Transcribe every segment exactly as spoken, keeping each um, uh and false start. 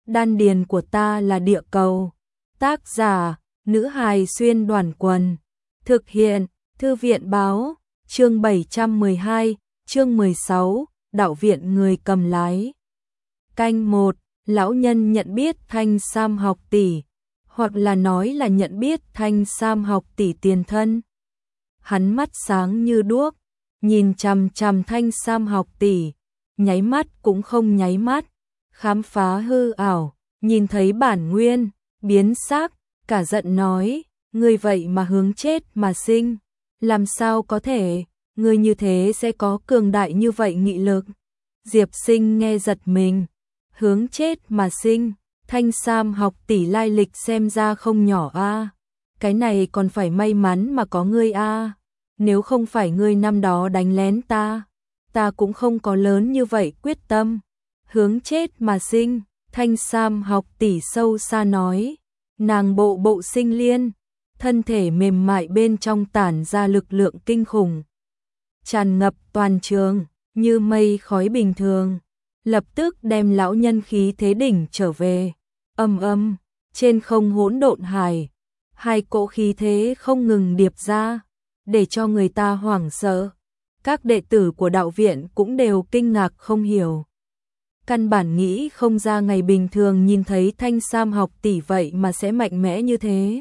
đan điền của ta là địa cầu. Tác giả, nữ hài xuyên đoàn quần. Thực hiện, thư viện báo, chương bảy trăm mười hai, chương mười sáu, đạo viện người cầm lái. Canh một, lão nhân nhận biết Thanh Sam học tỷ, hoặc là nói là nhận biết Thanh Sam học tỷ tiền thân. Hắn mắt sáng như đuốc, nhìn chằm chằm Thanh Sam học tỷ, nháy mắt cũng không nháy mắt, khám phá hư ảo, nhìn thấy bản nguyên, biến sắc, cả giận nói, ngươi vậy mà hướng chết mà sinh, làm sao có thể, ngươi như thế sẽ có cường đại như vậy nghị lực. Diệp Sinh nghe giật mình, hướng chết mà sinh, Thanh Sam học tỷ lai lịch xem ra không nhỏ a, cái này còn phải may mắn mà có ngươi a, nếu không phải ngươi năm đó đánh lén ta, ta cũng không có lớn như vậy quyết tâm. Hướng chết mà sinh, Thanh Sam học tỷ sâu xa nói, nàng bộ bộ sinh liên, thân thể mềm mại bên trong tản ra lực lượng kinh khủng, tràn ngập toàn trường, như mây khói bình thường, lập tức đem lão nhân khí thế đỉnh trở về. Âm âm, trên không hỗn độn hải, hai cỗ khí thế không ngừng điệp ra, để cho người ta hoảng sợ. Các đệ tử của đạo viện cũng đều kinh ngạc không hiểu. Căn bản nghĩ không ra ngày bình thường nhìn thấy Thanh Sam học tỷ vậy mà sẽ mạnh mẽ như thế.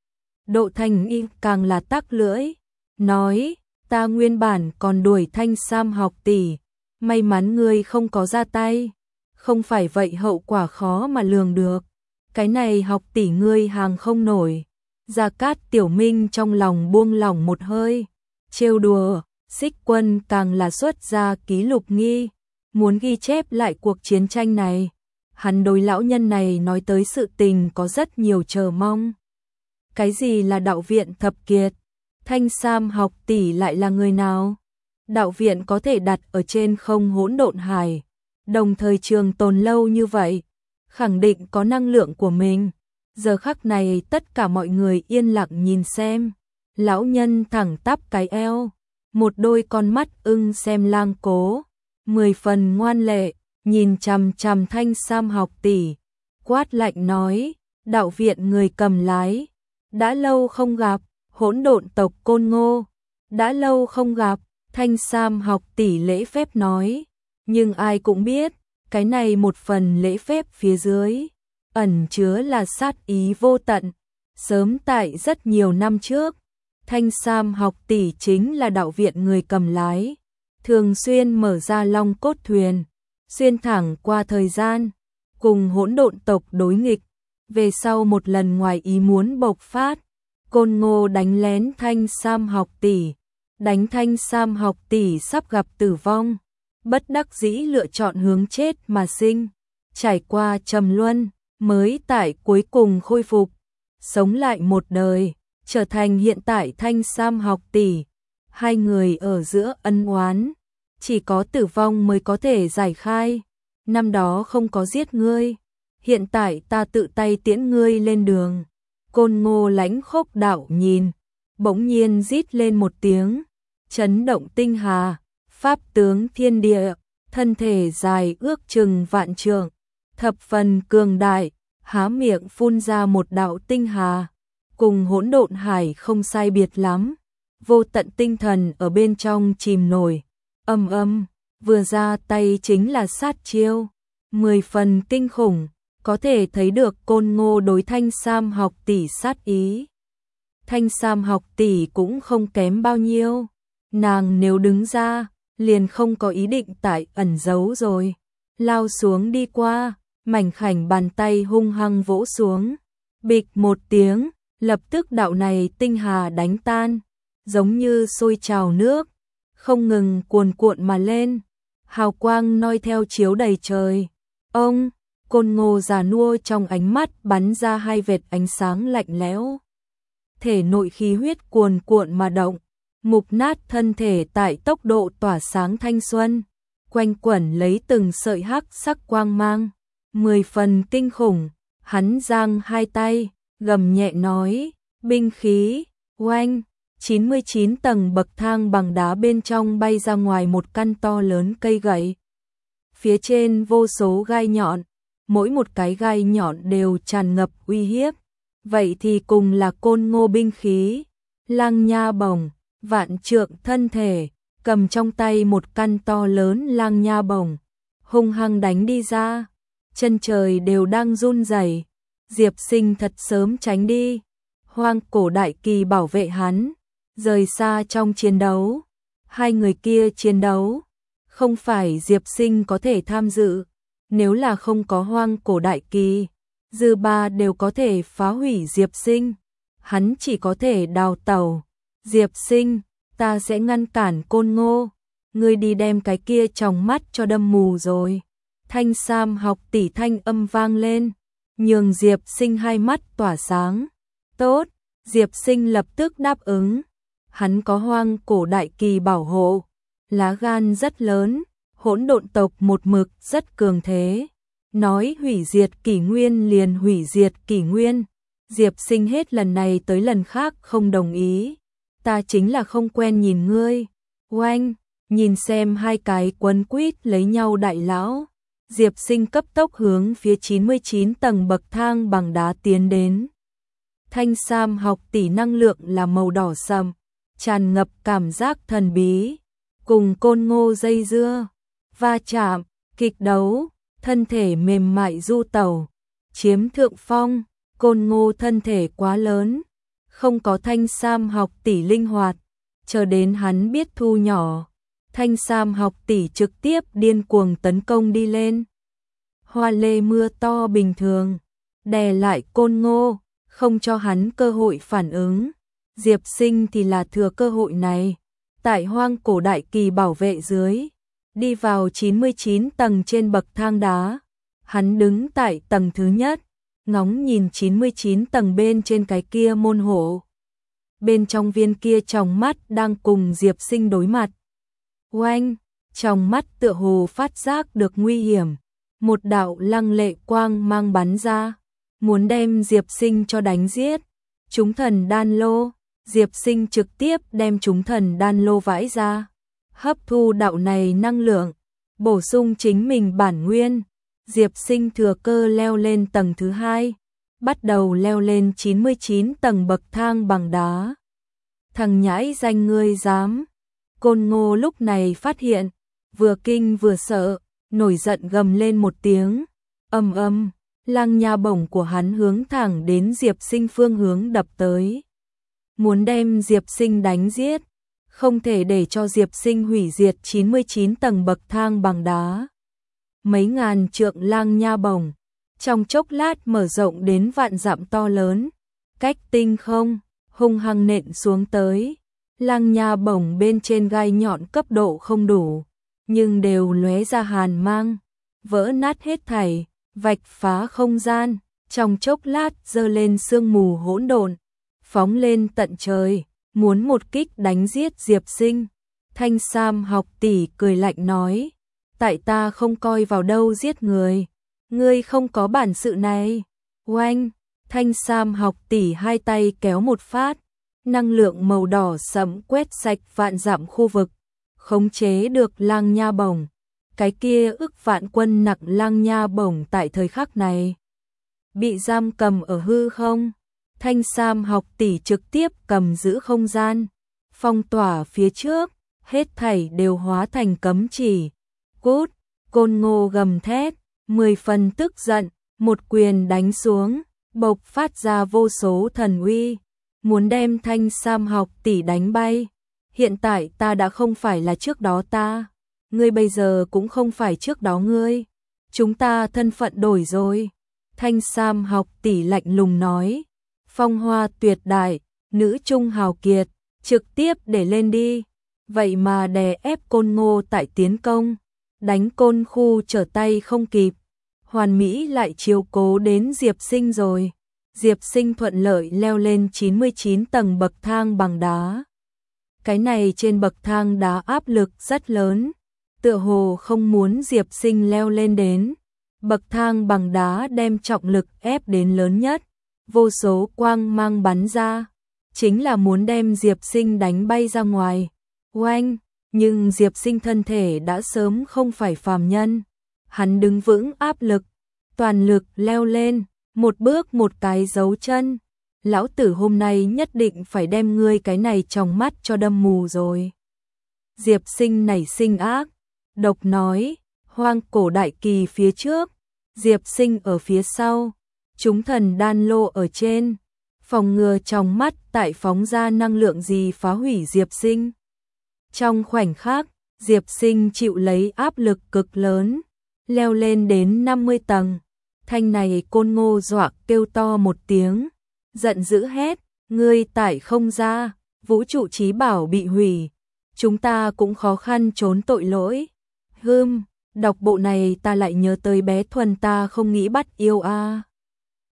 Độ Thành Y càng là tắc lưỡi, nói, ta nguyên bản còn đuổi Thanh Sam học tỷ, may mắn ngươi không có ra tay, không phải vậy hậu quả khó mà lường được. Cái này học tỷ ngươi hàng không nổi. Gia Cát Tiểu Minh trong lòng buông lỏng một hơi, trêu đùa, Xích Quân càng là xuất ra ký lục nghi, muốn ghi chép lại cuộc chiến tranh này. Hắn đối lão nhân này nói tới sự tình có rất nhiều chờ mong. Cái gì là đạo viện thập kiệt? Thanh Sam học tỷ lại là người nào? Đạo viện có thể đặt ở trên không hỗn độn hải, đồng thời trường tồn lâu như vậy, khẳng định có năng lượng của mình. Giờ khắc này tất cả mọi người yên lặng nhìn xem, lão nhân thẳng tắp cái eo, một đôi con mắt ưng xem lang cố, mười phần ngoan lệ, nhìn chằm chằm Thanh Sam học tỷ, quát lạnh nói, đạo viện người cầm lái, đã lâu không gặp, hỗn độn tộc Côn Ngô, đã lâu không gặp. Thanh Sam học tỷ lễ phép nói, nhưng ai cũng biết, cái này một phần lễ phép phía dưới, ẩn chứa là sát ý vô tận. Sớm tại rất nhiều năm trước, Thanh Sam học tỷ chính là đạo viện người cầm lái, thường xuyên mở ra long cốt thuyền, xuyên thẳng qua thời gian, cùng hỗn độn tộc đối nghịch. Về sau một lần ngoài ý muốn bộc phát, Côn Ngô đánh lén Thanh Sam học tỷ, đánh Thanh Sam học tỷ sắp gặp tử vong, bất đắc dĩ lựa chọn hướng chết mà sinh, trải qua trầm luân, mới tại cuối cùng khôi phục, sống lại một đời, trở thành hiện tại Thanh Sam học tỷ. Hai người ở giữa ân oán, chỉ có tử vong mới có thể giải khai. Năm đó không có giết ngươi, hiện tại ta tự tay tiễn ngươi lên đường. Côn Ngô lãnh khốc đạo nhìn, bỗng nhiên rít lên một tiếng, chấn động tinh hà, pháp tướng thiên địa, thân thể dài ước chừng vạn trượng, thập phần cường đại, há miệng phun ra một đạo tinh hà, cùng hỗn độn hải không sai biệt lắm, vô tận tinh thần ở bên trong chìm nổi, âm âm, vừa ra tay chính là sát chiêu, mười phần kinh khủng, có thể thấy được Côn Ngô đối Thanh Sam học tỷ sát ý. Thanh Sam học tỷ cũng không kém bao nhiêu, nàng nếu đứng ra, liền không có ý định tại ẩn giấu rồi, lao xuống đi qua, mảnh khảnh bàn tay hung hăng vỗ xuống, bịch một tiếng, lập tức đạo này tinh hà đánh tan, giống như sôi trào nước, không ngừng cuồn cuộn mà lên, hào quang noi theo chiếu đầy trời. Ông, Côn Ngô già nua trong ánh mắt bắn ra hai vệt ánh sáng lạnh lẽo, thể nội khí huyết cuồn cuộn mà động, mục nát thân thể tại tốc độ tỏa sáng thanh xuân, quanh quẩn lấy từng sợi hắc sắc quang mang, mười phần kinh khủng. Hắn giang hai tay, gầm nhẹ nói, binh khí, oanh, chín mươi chín tầng bậc thang bằng đá bên trong bay ra ngoài một căn to lớn cây gậy. Phía trên vô số gai nhọn, mỗi một cái gai nhọn đều tràn ngập uy hiếp. Vậy thì cùng là côn ngô binh khí, Lăng Nha Bổng, vạn trượng thân thể, cầm trong tay một căn to lớn Lăng Nha Bổng, hung hăng đánh đi ra. Chân trời đều đang run rẩy. Diệp Sinh thật sớm tránh đi. Hoang cổ đại kỳ bảo vệ hắn, rời xa trong chiến đấu. Hai người kia chiến đấu, không phải Diệp Sinh có thể tham dự. Nếu là không có hoang cổ đại kỳ, dư ba đều có thể phá hủy Diệp Sinh. Hắn chỉ có thể đào tẩu. Diệp Sinh, ta sẽ ngăn cản Côn Ngô. Ngươi đi đem cái kia tròng mắt cho đâm mù rồi. Thanh Sam học tỷ thanh âm vang lên, nhường Diệp Sinh hai mắt tỏa sáng. Tốt, Diệp Sinh lập tức đáp ứng. Hắn có hoang cổ đại kỳ bảo hộ, lá gan rất lớn, hỗn độn tộc một mực rất cường thế. Nói hủy diệt kỷ nguyên liền hủy diệt kỷ nguyên. Diệp Sinh hết lần này tới lần khác không đồng ý. Ta chính là không quen nhìn ngươi. Oanh, nhìn xem hai cái quấn quýt lấy nhau đại lão. Diệp Sinh cấp tốc hướng phía chín mươi chín tầng bậc thang bằng đá tiến đến. Thanh Sam học tỷ năng lượng là màu đỏ sậm, tràn ngập cảm giác thần bí, cùng Côn Ngô dây dưa, va chạm, kịch đấu, thân thể mềm mại du tẩu, chiếm thượng phong. Côn Ngô thân thể quá lớn, không có Thanh Sam học tỷ linh hoạt, chờ đến hắn biết thu nhỏ. Thanh Sam học tỷ trực tiếp điên cuồng tấn công đi lên. Hoa lê mưa to bình thường, đè lại Côn Ngô, không cho hắn cơ hội phản ứng. Diệp Sinh thì là thừa cơ hội này, tại hoang cổ đại kỳ bảo vệ dưới, đi vào chín mươi chín tầng trên bậc thang đá. Hắn đứng tại tầng thứ nhất, ngóng nhìn chín mươi chín tầng bên trên cái kia môn hộ. Bên trong viên kia tròng mắt đang cùng Diệp Sinh đối mặt. Oanh, trong mắt tựa hồ phát giác được nguy hiểm, một đạo lăng lệ quang mang bắn ra, muốn đem Diệp Sinh cho đánh giết. Chúng thần đan lô, Diệp Sinh trực tiếp đem chúng thần đan lô vãi ra, hấp thu đạo này năng lượng, bổ sung chính mình bản nguyên. Diệp Sinh thừa cơ leo lên tầng thứ hai, bắt đầu leo lên chín mươi chín tầng bậc thang bằng đá. Thằng nhãi danh ngươi dám! Côn Ngô lúc này phát hiện, vừa kinh vừa sợ, nổi giận gầm lên một tiếng. Ầm ầm, Lăng Nha Bổng của hắn hướng thẳng đến Diệp Sinh phương hướng đập tới. Muốn đem Diệp Sinh đánh giết, không thể để cho Diệp Sinh hủy diệt chín mươi chín tầng bậc thang bằng đá. Mấy ngàn trượng Lăng Nha Bổng, trong chốc lát mở rộng đến vạn dặm to lớn, cách tinh không, hung hăng nện xuống tới. Lăng Nha Bổng bên trên gai nhọn cấp độ không đủ, nhưng đều lóe ra hàn mang, vỡ nát hết thảy, vạch phá không gian, trong chốc lát giơ lên sương mù hỗn độn, phóng lên tận trời, muốn một kích đánh giết Diệp Sinh. Thanh Sam học tỷ cười lạnh nói, tại ta không coi vào đâu giết người, ngươi không có bản sự này. Oanh, Thanh Sam học tỷ hai tay kéo một phát, năng lượng màu đỏ sẫm quét sạch vạn dặm khu vực, khống chế được Lăng Nha Bổng. Cái kia ức vạn quân nặc Lăng Nha Bổng tại thời khắc này bị giam cầm ở hư không. Thanh Sam học tỷ trực tiếp cầm giữ không gian, phong tỏa phía trước, hết thảy đều hóa thành cấm chỉ. Cút! Côn Ngô gầm thét, mười phần tức giận, một quyền đánh xuống, bộc phát ra vô số thần uy, muốn đem Thanh Sam học tỷ đánh bay. Hiện tại ta đã không phải là trước đó ta, ngươi bây giờ cũng không phải trước đó ngươi, chúng ta thân phận đổi rồi. Thanh Sam học tỷ lạnh lùng nói, phong hoa tuyệt đại, nữ trung hào kiệt, trực tiếp để lên đi. Vậy mà đè ép Côn Ngô tại tiến công, đánh Côn Khu trở tay không kịp, hoàn mỹ lại chiếu cố đến Diệp Sinh rồi. Diệp Sinh thuận lợi leo lên chín mươi chín tầng bậc thang bằng đá. Cái này trên bậc thang đá áp lực rất lớn, tựa hồ không muốn Diệp Sinh leo lên đến. Bậc thang bằng đá đem trọng lực ép đến lớn nhất, vô số quang mang bắn ra, chính là muốn đem Diệp Sinh đánh bay ra ngoài. Oanh, nhưng Diệp Sinh thân thể đã sớm không phải phàm nhân, hắn đứng vững áp lực, toàn lực leo lên, một bước một cái dấu chân. Lão tử hôm nay nhất định phải đem ngươi cái này trong mắt cho đâm mù rồi. Diệp Sinh nảy sinh ác, độc nói, hoang cổ đại kỳ phía trước, Diệp Sinh ở phía sau, chúng thần đan lô ở trên, phòng ngừa trong mắt tại phóng ra năng lượng gì phá hủy Diệp Sinh. Trong khoảnh khắc, Diệp Sinh chịu lấy áp lực cực lớn, leo lên đến năm mươi tầng. Thanh này Côn Ngô dọa kêu to một tiếng, giận dữ hét, ngươi tải không ra, vũ trụ trí bảo bị hủy, chúng ta cũng khó khăn trốn tội lỗi. Hừm, đọc bộ này ta lại nhớ tới bé Thuần ta không nghĩ bắt yêu a. À.